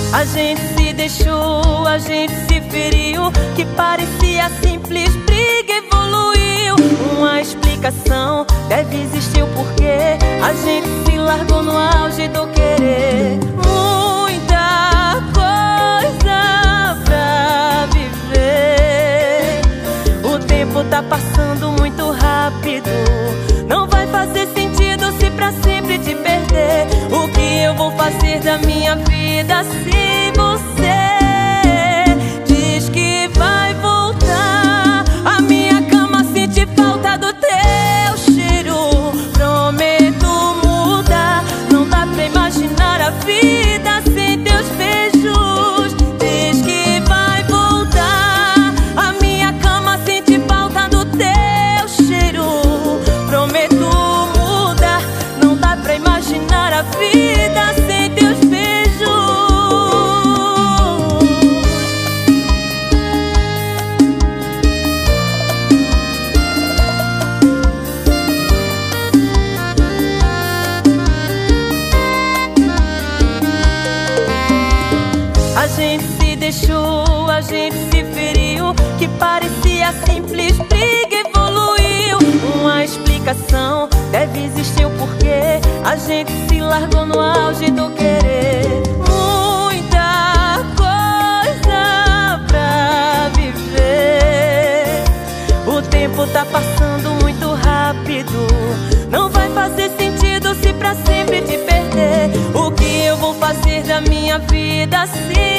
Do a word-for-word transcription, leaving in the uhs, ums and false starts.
A gente se deixou, a gente se feriu. Que parecia simples briga evoluiu. Uma explicação deve existir o porquê. A gente se largou no auge do querer. Muita coisa pra viver. O tempo tá passando muito rápido. Não vai fazer sentido se pra sempre te perder. O que eu vou fazer da minha vida se você diz que vai voltar? A minha cama sente falta do teu cheiro. Prometo mudar. Não dá pra imaginar a vida sem teus beijos. Diz que vai voltar. A minha cama sente falta do teu cheiro. Prometo mudar. Não dá pra imaginar a vida sem teus beijos. A gente se deixou, a gente se feriu. Que parecia simples briga evoluiu. Uma explicação deve existir o porquê. A gente se largou no auge do querer. Muita coisa pra viver. O tempo tá passando muito rápido. Não vai fazer sentido se pra sempre te perder. O que eu vou fazer da minha vida se